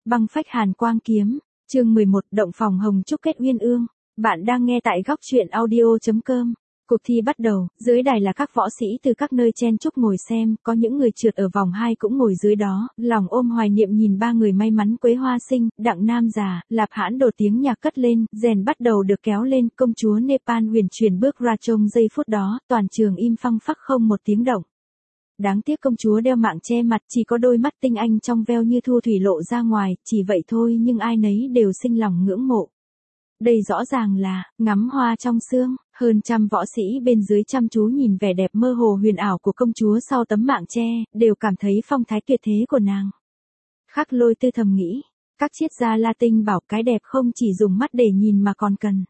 Băng phách hàn quang kiếm, chương 11, động phòng hồng trúc kết uyên ương. Bạn đang nghe tại góc truyện audio.com. Cuộc thi bắt đầu, dưới đài là các võ sĩ từ các nơi chen chúc ngồi xem, có những người trượt ở vòng 2 cũng ngồi dưới đó, lòng ôm hoài niệm nhìn ba người may mắn Quế Hoa Sinh, Đặng Nam Già, Lạp Hãn Đồ. Tiếng nhạc cất lên, rèn bắt đầu được kéo lên, công chúa Nepal huyền chuyển bước ra. Trong giây phút đó, toàn trường im phăng phắc không một tiếng động. Đáng tiếc công chúa đeo mạng che mặt, chỉ có đôi mắt tinh anh trong veo như thu thủy lộ ra ngoài, chỉ vậy thôi nhưng ai nấy đều sinh lòng ngưỡng mộ. Đây rõ ràng là ngắm hoa trong sương, hơn trăm võ sĩ bên dưới chăm chú nhìn vẻ đẹp mơ hồ huyền ảo của công chúa sau tấm mạng che, đều cảm thấy phong thái tuyệt thế của nàng. Khắc Lôi tư thầm nghĩ, các triết gia Latin bảo cái đẹp không chỉ dùng mắt để nhìn mà còn cần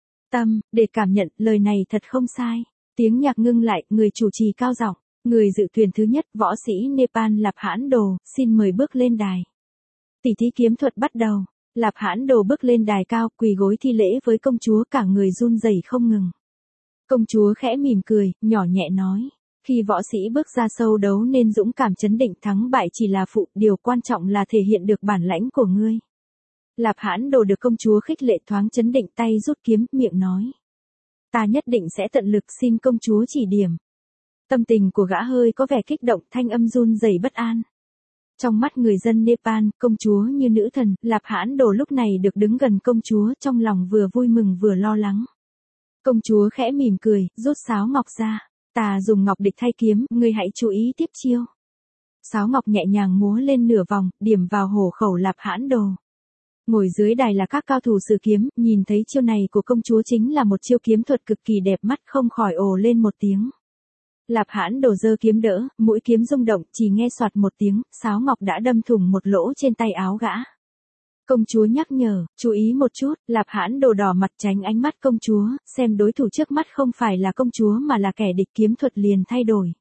tâm để cảm nhận, lời này thật không sai. Tiếng nhạc ngưng lại, người chủ trì cao giọng, người dự tuyển thứ nhất, võ sĩ Nepal Lạp Hãn Đồ, xin mời bước lên đài. Tỷ thí kiếm thuật bắt đầu. Lạp Hãn Đồ bước lên đài cao, quỳ gối thi lễ với công chúa, cả người run rẩy không ngừng. Công chúa khẽ mỉm cười, nhỏ nhẹ nói, khi võ sĩ bước ra sâu đấu nên dũng cảm chấn định, thắng bại chỉ là phụ, điều quan trọng là thể hiện được bản lãnh của ngươi. Lạp Hãn Đồ được công chúa khích lệ, thoáng chấn định, tay rút kiếm, miệng nói, ta nhất định sẽ tận lực, xin công chúa chỉ điểm. Tâm tình của gã hơi có vẻ kích động, thanh âm run rẩy bất an. Trong mắt người dân Nepal, công chúa như nữ thần, Lạp Hãn Đồ lúc này được đứng gần công chúa, trong lòng vừa vui mừng vừa lo lắng. Công chúa khẽ mỉm cười, rút sáo ngọc ra, ta dùng ngọc địch thay kiếm, ngươi hãy chú ý tiếp chiêu. Sáo ngọc nhẹ nhàng múa lên nửa vòng, điểm vào hổ khẩu Lạp Hãn Đồ. Ngồi dưới đài là các cao thủ sử kiếm, nhìn thấy chiêu này của công chúa chính là một chiêu kiếm thuật cực kỳ đẹp mắt, không khỏi ồ lên một tiếng. Lạp Hãn Đồ giơ kiếm đỡ, mũi kiếm rung động, chỉ nghe soạt một tiếng, sáo ngọc đã đâm thủng một lỗ trên tay áo gã. Công chúa nhắc nhở, chú ý một chút, Lạp Hãn Đồ đỏ mặt tránh ánh mắt công chúa, xem đối thủ trước mắt không phải là công chúa mà là kẻ địch, kiếm thuật liền thay đổi.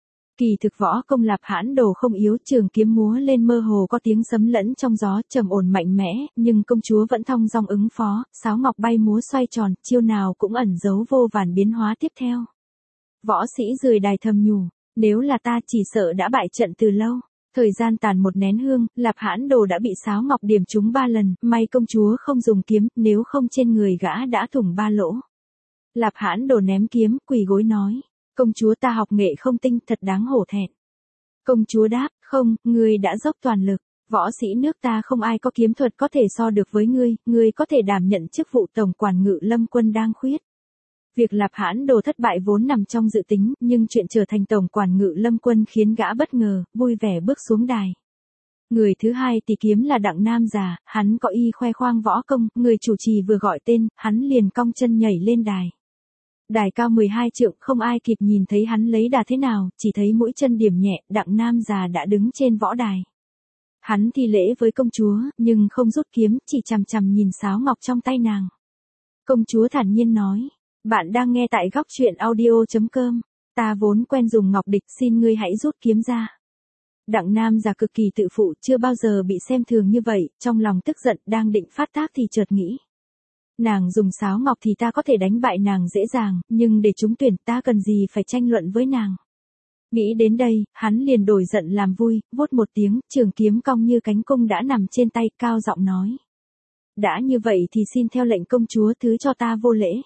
Kỳ thực võ công Lạp Hãn Đồ không yếu, trường kiếm múa lên mơ hồ có tiếng sấm lẫn trong gió, trầm ổn mạnh mẽ, nhưng công chúa vẫn thong dong ứng phó, sáo ngọc bay múa xoay tròn, chiêu nào cũng ẩn giấu vô vàn biến hóa tiếp theo. Võ sĩ rời đài thầm nhủ, nếu là ta chỉ sợ đã bại trận từ lâu. Thời gian tàn một nén hương, Lạp Hãn Đồ đã bị sáo ngọc điểm trúng 3 lần, may công chúa không dùng kiếm, nếu không trên người gã đã thủng 3 lỗ. Lạp Hãn Đồ ném kiếm, quỳ gối nói, công chúa ta học nghệ không tinh, thật đáng hổ thẹn. Công chúa đáp, không, ngươi đã dốc toàn lực, võ sĩ nước ta không ai có kiếm thuật có thể so được với ngươi có thể đảm nhận chức vụ tổng quản Ngự Lâm quân đang khuyết. Việc Lạp Hãn Đồ thất bại vốn nằm trong dự tính, nhưng chuyện trở thành tổng quản Ngự Lâm quân khiến gã bất ngờ, vui vẻ bước xuống đài. Người thứ hai tỷ kiếm là Đặng Nam Già, hắn có ý khoe khoang võ công, người chủ trì vừa gọi tên, hắn liền cong chân nhảy lên đài. Đài cao 12 trượng, không ai kịp nhìn thấy hắn lấy đà thế nào, chỉ thấy mũi chân điểm nhẹ, Đặng Nam Già đã đứng trên võ đài. Hắn thi lễ với công chúa, nhưng không rút kiếm, chỉ chằm chằm nhìn sáo ngọc trong tay nàng. Công chúa thản nhiên nói, bạn đang nghe tại góc truyện audio.com, ta vốn quen dùng ngọc địch, xin ngươi hãy rút kiếm ra. Đặng Nam Già cực kỳ tự phụ, chưa bao giờ bị xem thường như vậy, trong lòng tức giận, đang định phát tác thì chợt nghĩ. Nàng dùng sáo ngọc thì ta có thể đánh bại nàng dễ dàng, nhưng để trúng tuyển ta cần gì phải tranh luận với nàng. Nghĩ đến đây, hắn liền đổi giận làm vui, vút một tiếng, trường kiếm cong như cánh cung đã nằm trên tay, cao giọng nói. Đã như vậy thì xin theo lệnh công chúa thứ cho ta vô lễ.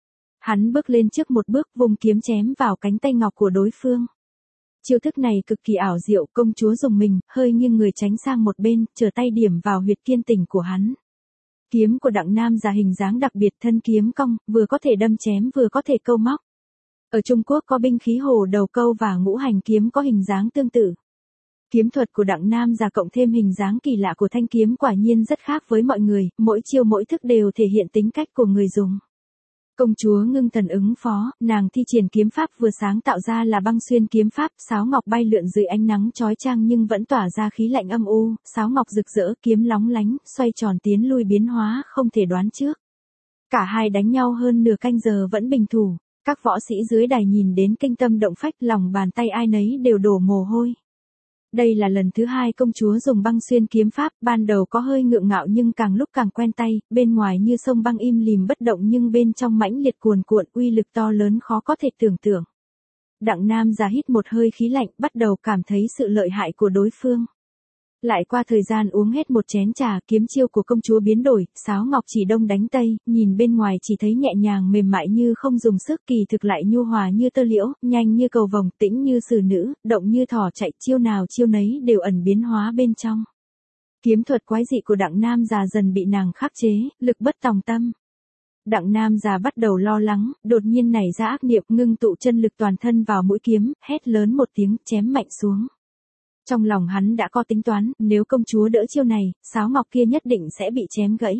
Hắn bước lên trước một bước, vùng kiếm chém vào cánh tay ngọc của đối phương. Chiêu thức này cực kỳ ảo diệu, công chúa dùng mình, hơi nghiêng người tránh sang một bên, trở tay điểm vào huyệt kiên tỉnh của hắn. Kiếm của Đặng Nam Già hình dáng đặc biệt, thân kiếm cong, vừa có thể đâm chém vừa có thể câu móc. Ở Trung Quốc có binh khí hổ đầu câu và ngũ hành kiếm có hình dáng tương tự. Kiếm thuật của Đặng Nam Già cộng thêm hình dáng kỳ lạ của thanh kiếm quả nhiên rất khác với mọi người, mỗi chiêu mỗi thức đều thể hiện tính cách của người dùng. Công chúa ngưng thần ứng phó, nàng thi triển kiếm pháp vừa sáng tạo ra là băng xuyên kiếm pháp, sáo ngọc bay lượn dưới ánh nắng chói chang nhưng vẫn tỏa ra khí lạnh âm u, sáo ngọc rực rỡ, kiếm lóng lánh, xoay tròn tiến lui biến hóa không thể đoán trước. Cả hai đánh nhau hơn nửa canh giờ vẫn bình thủ, các võ sĩ dưới đài nhìn đến kinh tâm động phách, lòng bàn tay ai nấy đều đổ mồ hôi. Đây là lần thứ hai công chúa dùng băng xuyên kiếm pháp, ban đầu có hơi ngượng ngạo nhưng càng lúc càng quen tay, bên ngoài như sông băng im lìm bất động nhưng bên trong mãnh liệt cuồn cuộn, uy lực to lớn khó có thể tưởng tượng. Đặng Nam Già hít một hơi khí lạnh, bắt đầu cảm thấy sự lợi hại của đối phương. Lại qua thời gian uống hết một chén trà, kiếm chiêu của công chúa biến đổi, sáo ngọc chỉ đông đánh tây, nhìn bên ngoài chỉ thấy nhẹ nhàng mềm mại như không dùng sức, kỳ thực lại nhu hòa như tơ liễu, nhanh như cầu vồng, tĩnh như xử nữ, động như thỏ chạy, chiêu nào chiêu nấy đều ẩn biến hóa bên trong. Kiếm thuật quái dị của Đặng Nam già dần bị nàng khắc chế, lực bất tòng tâm. Đặng Nam già bắt đầu lo lắng, đột nhiên nảy ra ác niệm, ngưng tụ chân lực toàn thân vào mũi kiếm, hét lớn một tiếng, chém mạnh xuống. Trong lòng hắn đã có tính toán, nếu công chúa đỡ chiêu này, sáo ngọc kia nhất định sẽ bị chém gãy.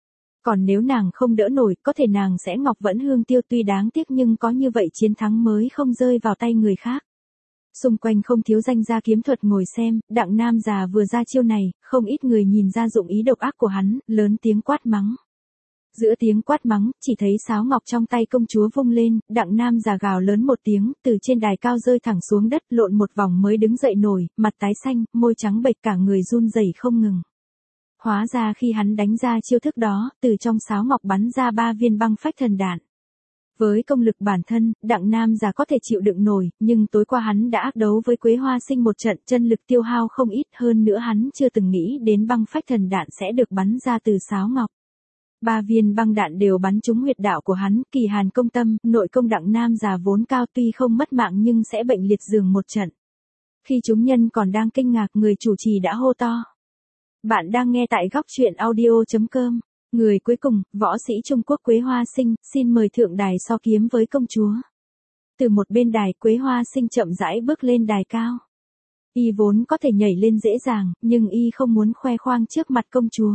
Còn nếu nàng không đỡ nổi, có thể nàng sẽ ngọc vẫn hương tiêu, tuy đáng tiếc nhưng có như vậy chiến thắng mới không rơi vào tay người khác. Xung quanh không thiếu danh gia kiếm thuật ngồi xem, Đặng Nam già vừa ra chiêu này, không ít người nhìn ra dụng ý độc ác của hắn, lớn tiếng quát mắng. Giữa tiếng quát mắng, chỉ thấy sáo ngọc trong tay công chúa vung lên, Đặng Nam già gào lớn một tiếng, từ trên đài cao rơi thẳng xuống đất, lộn một vòng mới đứng dậy nổi, mặt tái xanh, môi trắng bệch, cả người run rẩy không ngừng. Hóa ra khi hắn đánh ra chiêu thức đó, từ trong sáo ngọc bắn ra 3 viên băng phách thần đạn. Với công lực bản thân, Đặng Nam già có thể chịu đựng nổi, nhưng tối qua hắn đã ác đấu với Quế Hoa Sinh một trận, chân lực tiêu hao không ít, hơn nữa hắn chưa từng nghĩ đến băng phách thần đạn sẽ được bắn ra từ sáo ngọc. 3 viên băng đạn đều bắn trúng huyệt đạo của hắn, kỳ hàn công tâm, nội công Đặng Nam già vốn cao, tuy không mất mạng nhưng sẽ bệnh liệt giường một trận. Khi chúng nhân còn đang kinh ngạc, người chủ trì đã hô to. Bạn đang nghe tại góc truyện audio.com. Người cuối cùng, võ sĩ Trung Quốc Quế Hoa Sinh, xin mời thượng đài so kiếm với công chúa. Từ một bên đài, Quế Hoa Sinh chậm rãi bước lên đài cao. Y vốn có thể nhảy lên dễ dàng, nhưng y không muốn khoe khoang trước mặt công chúa.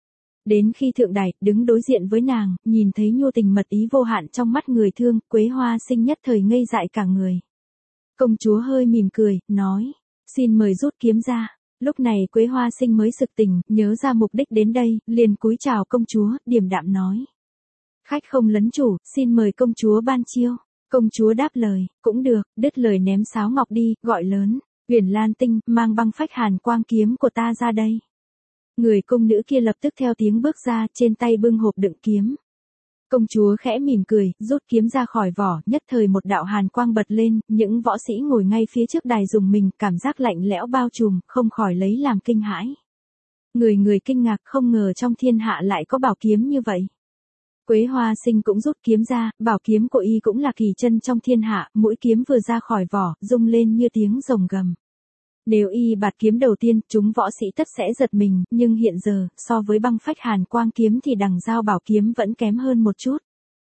Đến khi thượng đài, đứng đối diện với nàng, nhìn thấy nhu tình mật ý vô hạn trong mắt người thương, Quế Hoa Sinh nhất thời ngây dại cả người. Công chúa hơi mỉm cười, nói, xin mời rút kiếm ra. Lúc này Quế Hoa Sinh mới sực tỉnh, nhớ ra mục đích đến đây, liền cúi chào công chúa, điềm đạm nói. Khách không lấn chủ, xin mời công chúa ban chiêu. Công chúa đáp lời, cũng được, đứt lời ném sáo ngọc đi, gọi lớn, Uyển Lan Tinh, mang băng phách hàn quang kiếm của ta ra đây. Người cung nữ kia lập tức theo tiếng bước ra, trên tay bưng hộp đựng kiếm. Công chúa khẽ mỉm cười, rút kiếm ra khỏi vỏ, nhất thời một đạo hàn quang bật lên, những võ sĩ ngồi ngay phía trước đài dùng mình, cảm giác lạnh lẽo bao trùm, không khỏi lấy làm kinh hãi. Người kinh ngạc, không ngờ trong thiên hạ lại có bảo kiếm như vậy. Quế Hoa Sinh cũng rút kiếm ra, bảo kiếm của y cũng là kỳ chân trong thiên hạ, mũi kiếm vừa ra khỏi vỏ, rung lên như tiếng rồng gầm. Nếu y bạt kiếm đầu tiên, chúng võ sĩ tất sẽ giật mình, nhưng hiện giờ, so với băng phách hàn quang kiếm thì đằng dao bảo kiếm vẫn kém hơn một chút.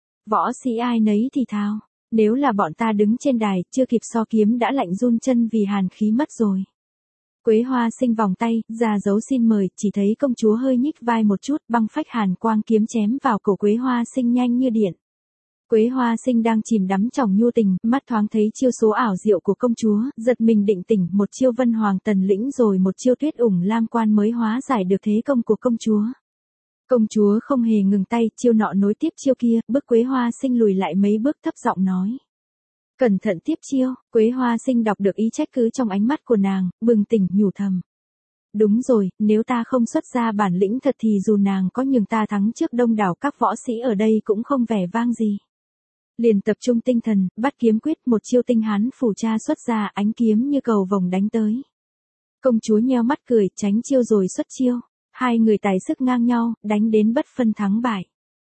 Võ sĩ ai nấy thì thào, nếu là bọn ta đứng trên đài, chưa kịp so kiếm đã lạnh run chân vì hàn khí mất rồi. Quế Hoa Sinh vòng tay, ra dấu xin mời, chỉ thấy công chúa hơi nhích vai một chút, băng phách hàn quang kiếm chém vào cổ Quế Hoa Sinh nhanh như điện. Quế Hoa Sinh đang chìm đắm trong nhu tình, mắt thoáng thấy chiêu số ảo diệu của công chúa, giật mình định tỉnh, một chiêu Vân Hoàng Tần Lĩnh rồi một chiêu Tuyết Ủng Lam Quan mới hóa giải được thế công của công chúa. Công chúa không hề ngừng tay, chiêu nọ nối tiếp chiêu kia, bước Quế Hoa Sinh lùi lại mấy bước, thấp giọng nói. Cẩn thận tiếp chiêu. Quế Hoa Sinh đọc được ý trách cứ trong ánh mắt của nàng, bừng tỉnh nhủ thầm. Đúng rồi, nếu ta không xuất ra bản lĩnh thật thì dù nàng có nhường ta thắng trước đông đảo các võ sĩ ở đây cũng không vẻ vang gì. Liền tập trung tinh thần, bắt kiếm quyết, một chiêu tinh hán phủ tra xuất ra, ánh kiếm như cầu vồng đánh tới. Công chúa nheo mắt cười, tránh chiêu rồi xuất chiêu. Hai người tài sức ngang nhau, đánh đến bất phân thắng bại.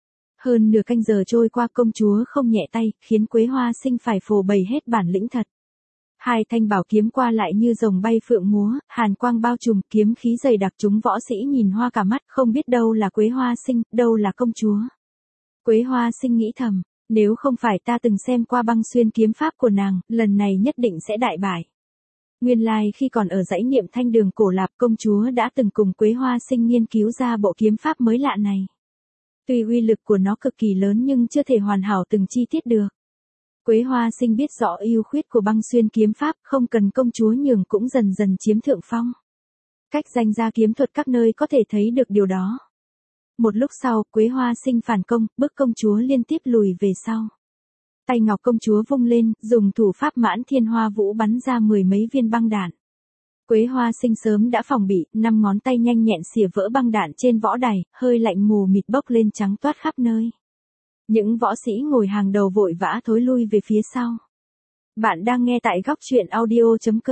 Hơn nửa canh giờ trôi qua, công chúa không nhẹ tay, khiến Quế Hoa Sinh phải phô bày hết bản lĩnh thật. Hai thanh bảo kiếm qua lại như rồng bay phượng múa, hàn quang bao trùm, kiếm khí dày đặc, chúng võ sĩ nhìn hoa cả mắt, không biết đâu là Quế Hoa Sinh, đâu là công chúa. Quế Hoa Sinh nghĩ thầm, nếu không phải ta từng xem qua băng xuyên kiếm pháp của nàng, lần này nhất định sẽ đại bại. Nguyên lai khi còn ở dãy Niệm Thanh Đường Cổ Lạp, công chúa đã từng cùng Quế Hoa Sinh nghiên cứu ra bộ kiếm pháp mới lạ này. Tuy uy lực của nó cực kỳ lớn nhưng chưa thể hoàn hảo từng chi tiết được. Quế Hoa Sinh biết rõ ưu khuyết của băng xuyên kiếm pháp, không cần công chúa nhường cũng dần dần chiếm thượng phong. Cách danh gia kiếm thuật các nơi có thể thấy được điều đó. Một lúc sau, Quế Hoa Sinh phản công, bức công chúa liên tiếp lùi về sau. Tay ngọc công chúa vung lên, dùng thủ pháp Mãn Thiên Hoa Vũ bắn ra 10 mấy viên băng đạn. Quế Hoa Sinh sớm đã phòng bị, 5 ngón tay nhanh nhẹn xỉa vỡ băng đạn trên võ đài, hơi lạnh mù mịt bốc lên trắng toát khắp nơi. Những võ sĩ ngồi hàng đầu vội vã thối lui về phía sau. Bạn đang nghe tại góc truyện audio.com.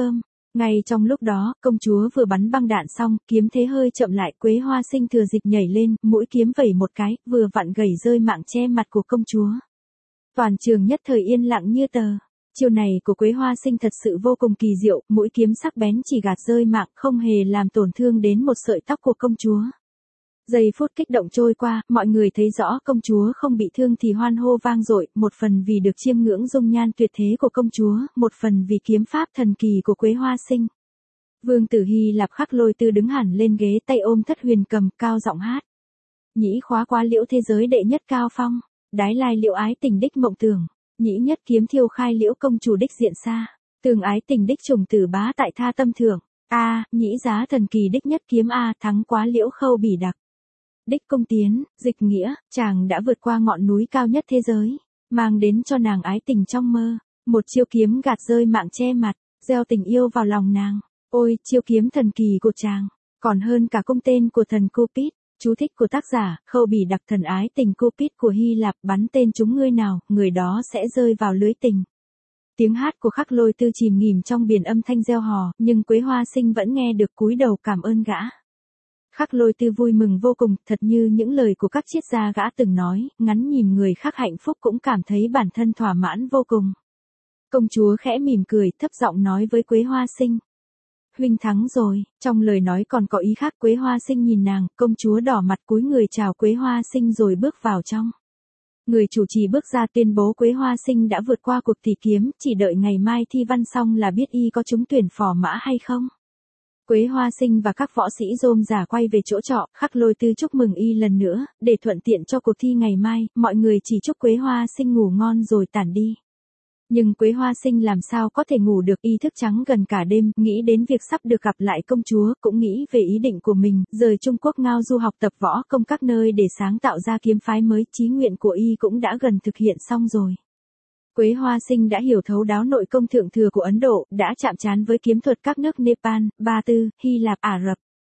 Ngay trong lúc đó, công chúa vừa bắn băng đạn xong, kiếm thế hơi chậm lại, Quế Hoa Sinh thừa dịp nhảy lên, mũi kiếm vẩy một cái, vừa vặn gẩy rơi mạng che mặt của công chúa. Toàn trường nhất thời yên lặng như tờ. Chiêu này của Quế Hoa Sinh thật sự vô cùng kỳ diệu, mũi kiếm sắc bén chỉ gạt rơi mạng, không hề làm tổn thương đến một sợi tóc của công chúa. Giây phút kích động trôi qua, mọi người thấy rõ công chúa không bị thương thì hoan hô vang dội, một phần vì được chiêm ngưỡng dung nhan tuyệt thế của công chúa, một phần vì kiếm pháp thần kỳ của Quế Hoa Sinh. Vương tử Hy Lạp Khắc Lôi Tư đứng hẳn lên ghế, tay ôm thất huyền cầm, cao giọng hát. Nhĩ khóa quá liễu thế giới đệ nhất cao phong, đái lai liễu ái tình đích mộng tưởng, nhĩ nhất kiếm thiêu khai liễu công chủ đích diện xa, tường ái tình đích trùng tử bá tại tha tâm thưởng, nhĩ giá thần kỳ đích nhất kiếm thắng quá liễu khâu bỉ đặc. Đích công tiến, dịch nghĩa, chàng đã vượt qua ngọn núi cao nhất thế giới, mang đến cho nàng ái tình trong mơ, một chiêu kiếm gạt rơi mạng che mặt, gieo tình yêu vào lòng nàng. Ôi, chiêu kiếm thần kỳ của chàng, còn hơn cả cung tên của thần Cupid. Chú thích của tác giả, khâu bỉ đặc thần ái tình Cupid của Hy Lạp, bắn tên trúng người nào, người đó sẽ rơi vào lưới tình. Tiếng hát của Khắc Lôi Tư chìm nghỉm trong biển âm thanh reo hò, nhưng Quế Hoa Sinh vẫn nghe được, cúi đầu cảm ơn gã. Khắc Lôi Tư vui mừng vô cùng, thật như những lời của các triết gia gã từng nói, ngắn nhìn người khác hạnh phúc cũng cảm thấy bản thân thỏa mãn vô cùng. Công chúa khẽ mỉm cười, thấp giọng nói với Quế Hoa Sinh. Huynh thắng rồi, trong lời nói còn có ý khác. Quế Hoa Sinh nhìn nàng, công chúa đỏ mặt cúi người chào Quế Hoa Sinh rồi bước vào trong. Người chủ trì bước ra tuyên bố Quế Hoa Sinh đã vượt qua cuộc thi kiếm, chỉ đợi ngày mai thi văn xong là biết y có trúng tuyển phò mã hay không. Quế Hoa Sinh và các võ sĩ rôm rả quay về chỗ trọ, Khắc Lôi Tư chúc mừng y lần nữa, để thuận tiện cho cuộc thi ngày mai, mọi người chỉ chúc Quế Hoa Sinh ngủ ngon rồi tản đi. Nhưng Quế Hoa Sinh làm sao có thể ngủ được, y thức trắng gần cả đêm, nghĩ đến việc sắp được gặp lại công chúa, cũng nghĩ về ý định của mình, rời Trung Quốc ngao du học tập võ công các nơi để sáng tạo ra kiếm phái mới, chí nguyện của y cũng đã gần thực hiện xong rồi. Quế Hoa Sinh đã hiểu thấu đáo nội công thượng thừa của Ấn Độ, đã chạm trán với kiếm thuật các nước Nepal, Ba Tư, Hy Lạp, Ả Rập.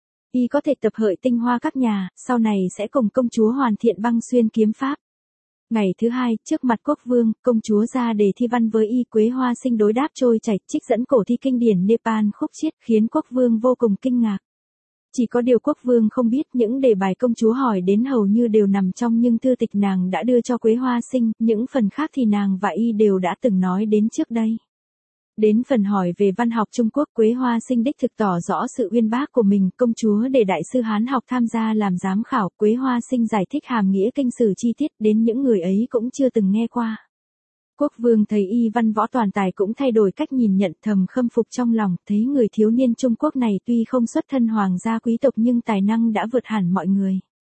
Y có thể tập hợi tinh hoa các nhà, sau này sẽ cùng công chúa hoàn thiện băng xuyên kiếm pháp. Ngày thứ hai, trước mặt quốc vương, công chúa ra đề thi văn với y. Quế Hoa Sinh đối đáp trôi chảy, trích dẫn cổ thi kinh điển Nepal khúc chiết, khiến quốc vương vô cùng kinh ngạc. Chỉ có điều quốc vương không biết, những đề bài công chúa hỏi đến hầu như đều nằm trong những thư tịch nàng đã đưa cho Quế Hoa Sinh, những phần khác thì nàng và y đều đã từng nói đến trước đây. Đến phần hỏi về văn học Trung Quốc, Quế Hoa Sinh đích thực tỏ rõ sự uyên bác của mình, công chúa để đại sư Hán học tham gia làm giám khảo. Quế Hoa Sinh giải thích hàm nghĩa kinh sử chi tiết, đến những người ấy cũng chưa từng nghe qua. Quốc vương thấy y văn võ toàn tài cũng thay đổi cách nhìn nhận, thầm khâm phục trong lòng, thấy người thiếu niên Trung Quốc này tuy không xuất thân hoàng gia quý tộc nhưng tài năng đã vượt hẳn mọi người.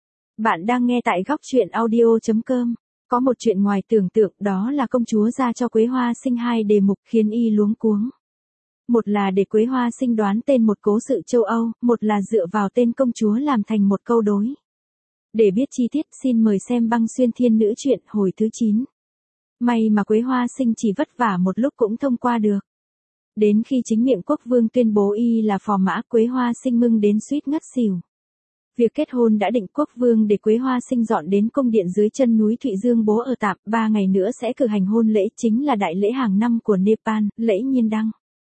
Bạn đang nghe tại góc truyện audio.com. Có một chuyện ngoài tưởng tượng, đó là công chúa ra cho Quế Hoa Sinh 2 đề mục khiến y luống cuống. Một là để Quế Hoa Sinh đoán tên một cố sự châu Âu, một là dựa vào tên công chúa làm thành một câu đối. Để biết chi tiết, xin mời xem băng xuyên thiên nữ truyện hồi thứ 9. May mà Quế Hoa Sinh chỉ vất vả một lúc cũng thông qua được. Đến khi chính miệng quốc vương tuyên bố y là phò mã, Quế Hoa Sinh mừng đến suýt ngất xỉu. Việc kết hôn đã định, quốc vương để Quế Hoa Sinh dọn đến cung điện dưới chân núi Thụy Dương bố ở tạm, 3 ngày nữa sẽ cử hành hôn lễ, chính là đại lễ hàng năm của Nepal, lễ nhiên đăng.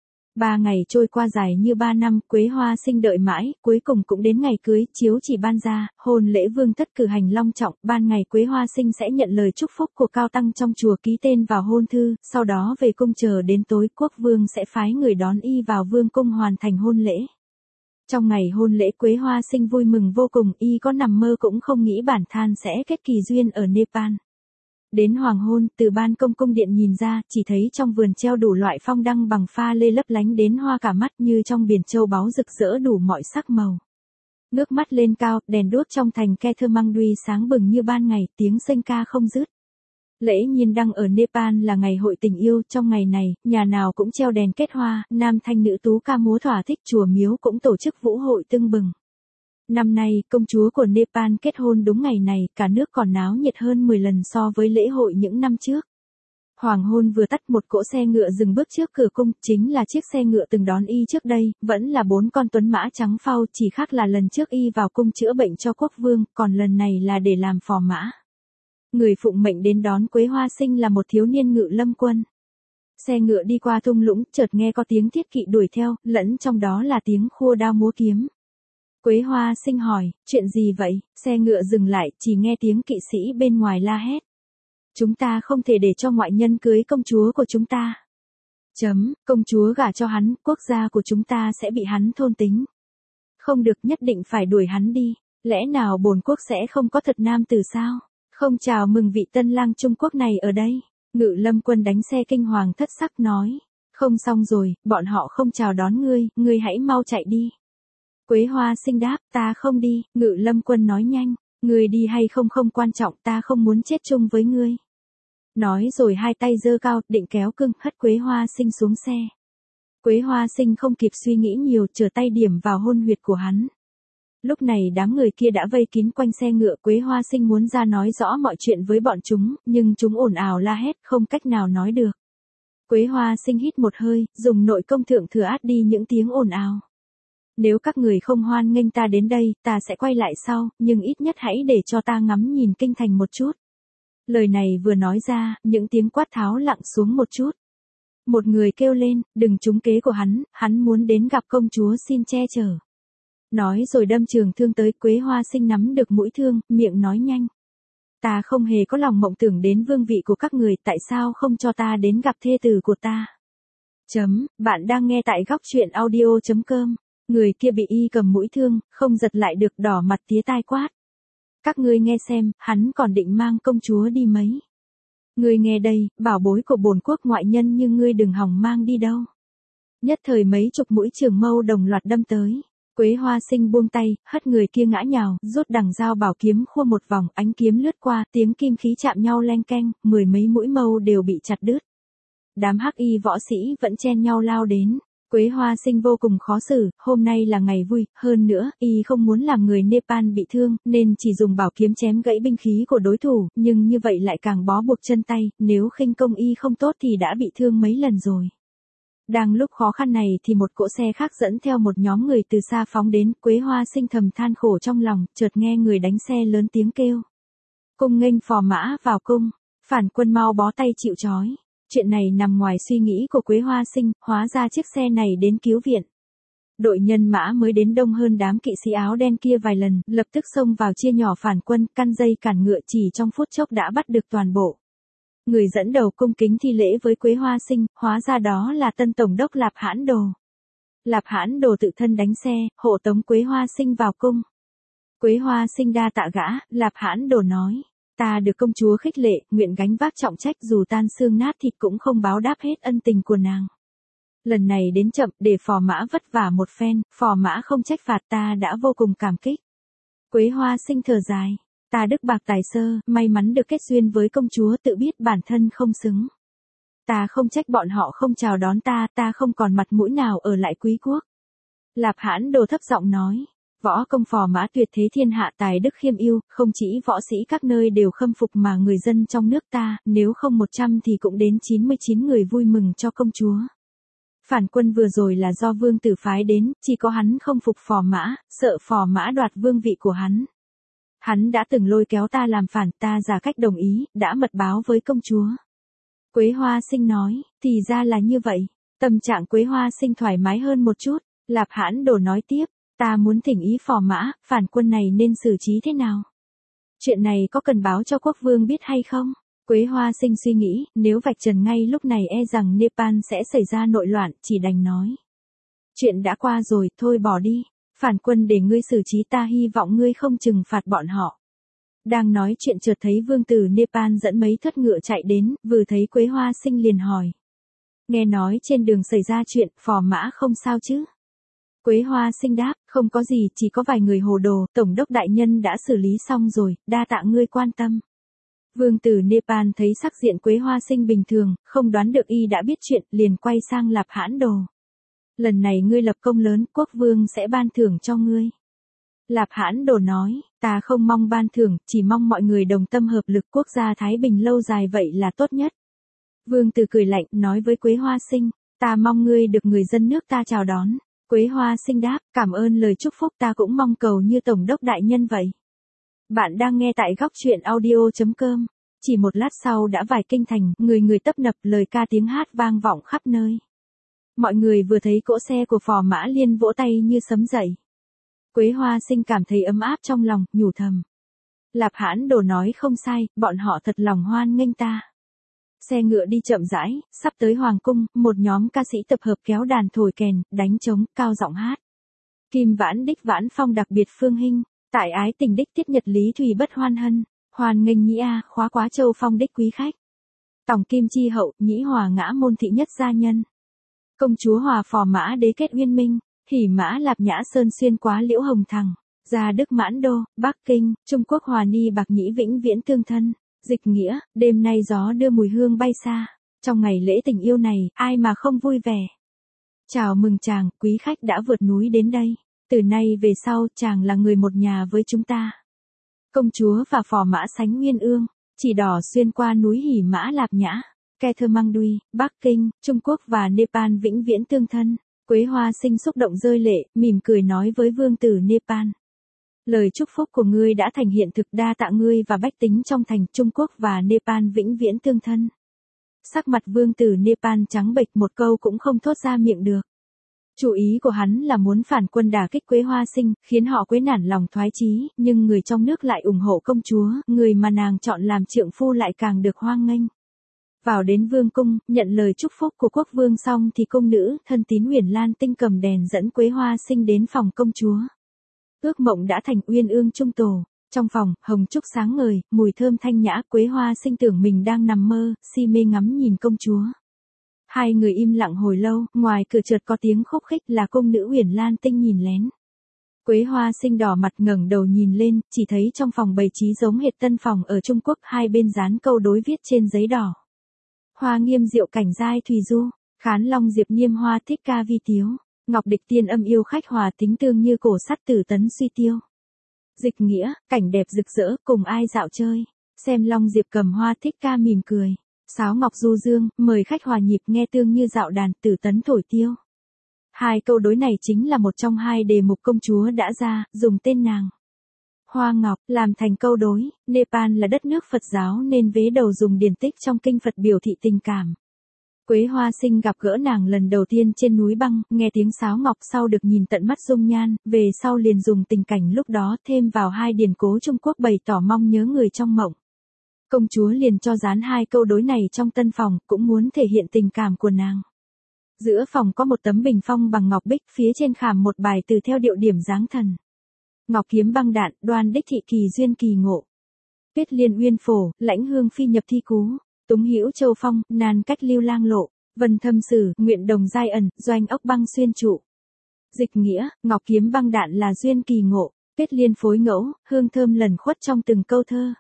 3 ngày trôi qua dài như 3 năm, Quế Hoa Sinh đợi mãi, cuối cùng cũng đến ngày cưới, chiếu chỉ ban ra, hôn lễ vương thất cử hành long trọng, ban ngày Quế Hoa Sinh sẽ nhận lời chúc phúc của cao tăng trong chùa, ký tên vào hôn thư, sau đó về cung chờ đến tối, quốc vương sẽ phái người đón y vào vương cung hoàn thành hôn lễ. Trong ngày hôn lễ, Quế Hoa Sinh vui mừng vô cùng, y có nằm mơ cũng không nghĩ bản thân sẽ kết kỳ duyên ở Nepal. Đến hoàng hôn, từ ban công cung điện nhìn ra, chỉ thấy trong vườn treo đủ loại phong đăng bằng pha lê lấp lánh đến hoa cả mắt, như trong biển châu báu rực rỡ đủ mọi sắc màu. Ngước mắt lên cao, đèn đuốc trong thành Kathmandu sáng bừng như ban ngày, tiếng sênh ca không dứt. Lễ nhiên đăng ở Nepal là ngày hội tình yêu, trong ngày này, nhà nào cũng treo đèn kết hoa, nam thanh nữ tú ca múa thỏa thích, chùa miếu cũng tổ chức vũ hội tưng bừng. Năm nay, công chúa của Nepal kết hôn đúng ngày này, cả nước còn náo nhiệt hơn 10 lần so với lễ hội những năm trước. Hoàng hôn vừa tắt, một cỗ xe ngựa dừng bước trước cửa cung, chính là chiếc xe ngựa từng đón y trước đây, vẫn là 4 con tuấn mã trắng phau, chỉ khác là lần trước y vào cung chữa bệnh cho quốc vương, còn lần này là để làm phò mã. Người phụng mệnh đến đón Quế Hoa Sinh là một thiếu niên Ngự Lâm Quân. Xe ngựa đi qua thung lũng, chợt nghe có tiếng thiết kỵ đuổi theo, lẫn trong đó là tiếng khua đao múa kiếm. Quế Hoa Sinh hỏi, chuyện gì vậy? Xe ngựa dừng lại, chỉ nghe tiếng kỵ sĩ bên ngoài la hét. Chúng ta không thể để cho ngoại nhân cưới công chúa của chúng ta. Công chúa gả cho hắn, quốc gia của chúng ta sẽ bị hắn thôn tính. Không được, nhất định phải đuổi hắn đi. Lẽ nào bổn quốc sẽ không có thật nam tử sao? Không chào mừng vị tân lang Trung Quốc này ở đây. Ngự Lâm Quân đánh xe kinh hoàng thất sắc nói. Không xong rồi, bọn họ không chào đón ngươi hãy mau chạy đi. Quế Hoa Sinh đáp, ta không đi. Ngự Lâm Quân nói nhanh, ngươi đi hay không không quan trọng, ta không muốn chết chung với ngươi. Nói rồi hai tay giơ cao, định kéo cưng, hất Quế Hoa Sinh xuống xe. Quế Hoa Sinh không kịp suy nghĩ nhiều, trở tay điểm vào hôn huyệt của hắn. Lúc này đám người kia đã vây kín quanh xe ngựa. Quế Hoa Sinh muốn ra nói rõ mọi chuyện với bọn chúng, nhưng chúng ồn ào la hét, không cách nào nói được. Quế Hoa Sinh hít một hơi, dùng nội công thượng thừa át đi những tiếng ồn ào. Nếu các người không hoan nghênh ta đến đây, ta sẽ quay lại sau, nhưng ít nhất hãy để cho ta ngắm nhìn kinh thành một chút. Lời này vừa nói ra, những tiếng quát tháo lặng xuống một chút. Một người kêu lên, đừng trúng kế của hắn muốn đến gặp công chúa xin che chở. Nói rồi đâm trường thương tới. Quế Hoa Sinh nắm được mũi thương, miệng nói nhanh. Ta không hề có lòng mộng tưởng đến vương vị của các người, tại sao không cho ta đến gặp thê tử của ta? Bạn đang nghe tại góc truyện audio.com. Người kia bị y cầm mũi thương, không giật lại được, đỏ mặt tía tai quát. Các ngươi nghe xem, hắn còn định mang công chúa đi mấy. Ngươi nghe đây, bảo bối của bổn quốc ngoại nhân như ngươi đừng hòng mang đi đâu. Nhất thời mấy chục mũi trường mâu đồng loạt đâm tới. Quế Hoa Sinh buông tay, hất người kia ngã nhào, rút đằng dao bảo kiếm khua một vòng, ánh kiếm lướt qua, tiếng kim khí chạm nhau leng keng, mười mấy mũi mâu đều bị chặt đứt. Đám hắc y võ sĩ vẫn chen nhau lao đến. Quế Hoa Sinh vô cùng khó xử, hôm nay là ngày vui, hơn nữa, y không muốn làm người Nepal bị thương, nên chỉ dùng bảo kiếm chém gãy binh khí của đối thủ, nhưng như vậy lại càng bó buộc chân tay, nếu khinh công y không tốt thì đã bị thương mấy lần rồi. Đang lúc khó khăn này thì một cỗ xe khác dẫn theo một nhóm người từ xa phóng đến. Quế Hoa Sinh thầm than khổ trong lòng, chợt nghe người đánh xe lớn tiếng kêu. Cung nghênh phò mã vào cung, phản quân mau bó tay chịu trói. Chuyện này nằm ngoài suy nghĩ của Quế Hoa Sinh, hóa ra chiếc xe này đến cứu viện. Đội nhân mã mới đến đông hơn đám kỵ sĩ áo đen kia vài lần, lập tức xông vào chia nhỏ phản quân, căn dây cản ngựa, chỉ trong phút chốc đã bắt được toàn bộ. Người dẫn đầu cung kính thi lễ với Quế Hoa Sinh, hóa ra đó là tân tổng đốc Lạp Hãn Đồ. Lạp Hãn Đồ tự thân đánh xe, hộ tống Quế Hoa Sinh vào cung. Quế Hoa Sinh đa tạ gã. Lạp Hãn Đồ nói. Ta được công chúa khích lệ, nguyện gánh vác trọng trách, dù tan xương nát thịt cũng không báo đáp hết ân tình của nàng. Lần này đến chậm, để phò mã vất vả một phen, phò mã không trách phạt, ta đã vô cùng cảm kích. Quế Hoa Sinh thở dài. Ta đức bạc tài sơ, may mắn được kết duyên với công chúa, tự biết bản thân không xứng. Ta không trách bọn họ không chào đón ta không còn mặt mũi nào ở lại quý quốc. Lạp Hãn Đồ thấp giọng nói. Võ công phò mã tuyệt thế thiên hạ, tài đức khiêm yêu, không chỉ võ sĩ các nơi đều khâm phục mà người dân trong nước ta, nếu không 100 thì cũng đến 99 người vui mừng cho công chúa. Phản quân vừa rồi là do vương tử phái đến, chỉ có hắn không phục phò mã, sợ phò mã đoạt vương vị của hắn. Hắn đã từng lôi kéo ta làm phản, ta giả cách đồng ý, đã mật báo với công chúa. Quế Hoa Sinh nói, thì ra là như vậy. Tâm trạng Quế Hoa Sinh thoải mái hơn một chút. Lạp Hãn Đồ nói tiếp, ta muốn thỉnh ý phò mã, phản quân này nên xử trí thế nào? Chuyện này có cần báo cho quốc vương biết hay không? Quế Hoa Sinh suy nghĩ, nếu vạch trần ngay lúc này e rằng Nepal sẽ xảy ra nội loạn, chỉ đành nói. Chuyện đã qua rồi, thôi bỏ đi. Phản quân để ngươi xử trí, ta hy vọng ngươi không trừng phạt bọn họ. Đang nói chuyện chợt thấy vương tử Nepal dẫn mấy thất ngựa chạy đến, vừa thấy Quế Hoa Sinh liền hỏi. Nghe nói trên đường xảy ra chuyện, phò mã không sao chứ? Quế Hoa Sinh đáp, không có gì, chỉ có vài người hồ đồ, tổng đốc đại nhân đã xử lý xong rồi, đa tạ ngươi quan tâm. Vương tử Nepal thấy sắc diện Quế Hoa Sinh bình thường, không đoán được y đã biết chuyện, liền quay sang Lạp Hãn Đồ. Lần này ngươi lập công lớn, quốc vương sẽ ban thưởng cho ngươi. Lạp Hãn Đồ nói, ta không mong ban thưởng, chỉ mong mọi người đồng tâm hợp lực, quốc gia thái bình lâu dài vậy là tốt nhất. Vương tử cười lạnh, nói với Quế Hoa Sinh, ta mong ngươi được người dân nước ta chào đón. Quế Hoa Sinh đáp, cảm ơn lời chúc phúc, ta cũng mong cầu như tổng đốc đại nhân vậy. Bạn đang nghe tại góc truyện audio.com. Chỉ một lát sau đã vài kinh thành, người người tấp nập, lời ca tiếng hát vang vọng khắp nơi. Mọi người vừa thấy cỗ xe của Phò Mã Liên vỗ tay như sấm dậy. Quế Hoa Sinh cảm thấy ấm áp trong lòng, nhủ thầm. Lạp Hãn Đồ nói không sai, bọn họ thật lòng hoan nghênh ta. Xe ngựa đi chậm rãi, sắp tới hoàng cung, một nhóm ca sĩ tập hợp kéo đàn thổi kèn, đánh trống, cao giọng hát. Kim Vãn Đích Vãn Phong đặc biệt Phương Hinh, tại ái tình đích tiết nhật Lý Thùy bất hoan hân, hoan nghênh nhĩ a, khóa quá châu phong đích quý khách. Tòng Kim Chi hậu, nhĩ hòa ngã môn thị nhất gia nhân. Công chúa hòa Phò Mã Đế kết uyên minh, hỉ mã Lạp Nhã Sơn xuyên quá Liễu Hồng Thằng, gia Đức Mãn Đô, Bắc Kinh, Trung Quốc hòa ni bạc nhĩ vĩnh viễn tương thân. Dịch nghĩa, đêm nay gió đưa mùi hương bay xa, trong ngày lễ tình yêu này, ai mà không vui vẻ. Chào mừng chàng, quý khách đã vượt núi đến đây, từ nay về sau, chàng là người một nhà với chúng ta. Công chúa và Phò Mã Sánh Uyên Ương, chỉ đỏ xuyên qua núi hỉ mã Lạp Nhã, Kathmandu, Bắc Kinh, Trung Quốc và Nepal vĩnh viễn tương thân. Quế Hoa Sinh xúc động rơi lệ, mỉm cười nói với vương tử Nepal. Lời chúc phúc của ngươi đã thành hiện thực, đa tạ ngươi và bách tính trong thành Trung Quốc và Nepal vĩnh viễn tương thân. Sắc mặt vương tử Nepal trắng bệch, một câu cũng không thốt ra miệng được. Chủ ý của hắn là muốn phản quân đả kích Quế Hoa Sinh, khiến họ Quế nản lòng thoái chí, nhưng người trong nước lại ủng hộ công chúa, người mà nàng chọn làm trượng phu lại càng được hoan nghênh. Vào đến vương cung, nhận lời chúc phúc của quốc vương xong thì cung nữ, thân tín Huyền Lan Tinh cầm đèn dẫn Quế Hoa Sinh đến phòng công chúa. Ước mộng đã thành, uyên ương trung tổ. Trong phòng, hồng trúc sáng ngời, mùi thơm thanh nhã, Quế Hoa Sinh tưởng mình đang nằm mơ, si mê ngắm nhìn công chúa. Hai người im lặng hồi lâu, ngoài cửa chợt có tiếng khúc khích, là cung nữ Huyền Lan Tinh nhìn lén. Quế Hoa Sinh đỏ mặt ngẩng đầu nhìn lên, chỉ thấy trong phòng bày trí giống hệt tân phòng ở Trung Quốc, hai bên dán câu đối viết trên giấy đỏ. Hoa nghiêm diệu cảnh giai thùy du, khán long diệp niêm hoa thích ca vi tiếu, ngọc địch tiên âm yêu khách hòa tính tương như cổ sắt tử tấn suy tiêu. Dịch nghĩa, cảnh đẹp rực rỡ, cùng ai dạo chơi, xem long diệp cầm hoa thích ca mỉm cười, sáo ngọc du dương, mời khách hòa nhịp nghe tương như dạo đàn tử tấn thổi tiêu. Hai câu đối này chính là một trong hai đề mục công chúa đã ra, dùng tên nàng. Hoa ngọc, làm thành câu đối. Nepal là đất nước Phật giáo nên vế đầu dùng điển tích trong kinh Phật biểu thị tình cảm. Quế Hoa Sinh gặp gỡ nàng lần đầu tiên trên núi băng, nghe tiếng sáo ngọc, sau được nhìn tận mắt dung nhan, về sau liền dùng tình cảnh lúc đó thêm vào hai điển cố Trung Quốc bày tỏ mong nhớ người trong mộng. Công chúa liền cho dán hai câu đối này trong tân phòng, cũng muốn thể hiện tình cảm của nàng. Giữa phòng có một tấm bình phong bằng ngọc bích, phía trên khảm một bài từ theo điệu điểm dáng thần. Ngọc kiếm băng đạn, đoan đích thị kỳ duyên kỳ ngộ. Tuyết liên uyên phổ, lãnh hương phi nhập thi cú. Túng hữu châu phong, nan cách lưu lang lộ. Vân thâm sử, nguyện đồng giai ẩn, doanh ốc băng xuyên trụ. Dịch nghĩa, ngọc kiếm băng đạn là duyên kỳ ngộ. Tuyết liên phối ngẫu, hương thơm lẩn khuất trong từng câu thơ.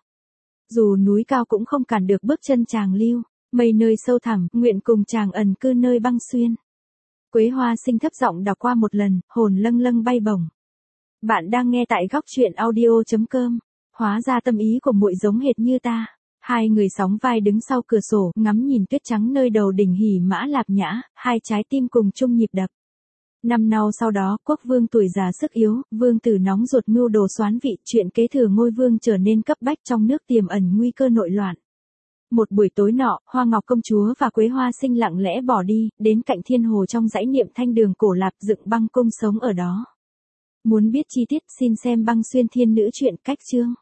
Dù núi cao cũng không cản được bước chân chàng lưu. Mây nơi sâu thẳm, nguyện cùng chàng ẩn cư nơi băng xuyên. Quế Hoa Sinh thấp giọng đọc qua một lần, hồn lâng lâng bay bổng. Bạn đang nghe tại góc truyện audio.com. Hóa ra tâm ý của muội giống hệt như ta. Hai người sóng vai đứng sau cửa sổ, ngắm nhìn tuyết trắng nơi đầu đỉnh hỉ mã Lạp Nhã, hai trái tim cùng chung nhịp đập. Năm nào sau đó, quốc vương tuổi già sức yếu, vương tử nóng ruột mưu đồ soán vị, chuyện kế thừa ngôi vương trở nên cấp bách, trong nước tiềm ẩn nguy cơ nội loạn. Một buổi tối nọ, Hoa Ngọc công chúa và Quế Hoa Sinh lặng lẽ bỏ đi, đến cạnh thiên hồ trong dãy Niệm Thanh đường cổ Lạp dựng băng cung sống ở đó. Muốn biết chi tiết xin xem Băng Xuyên Thiên Nữ truyện cách chương.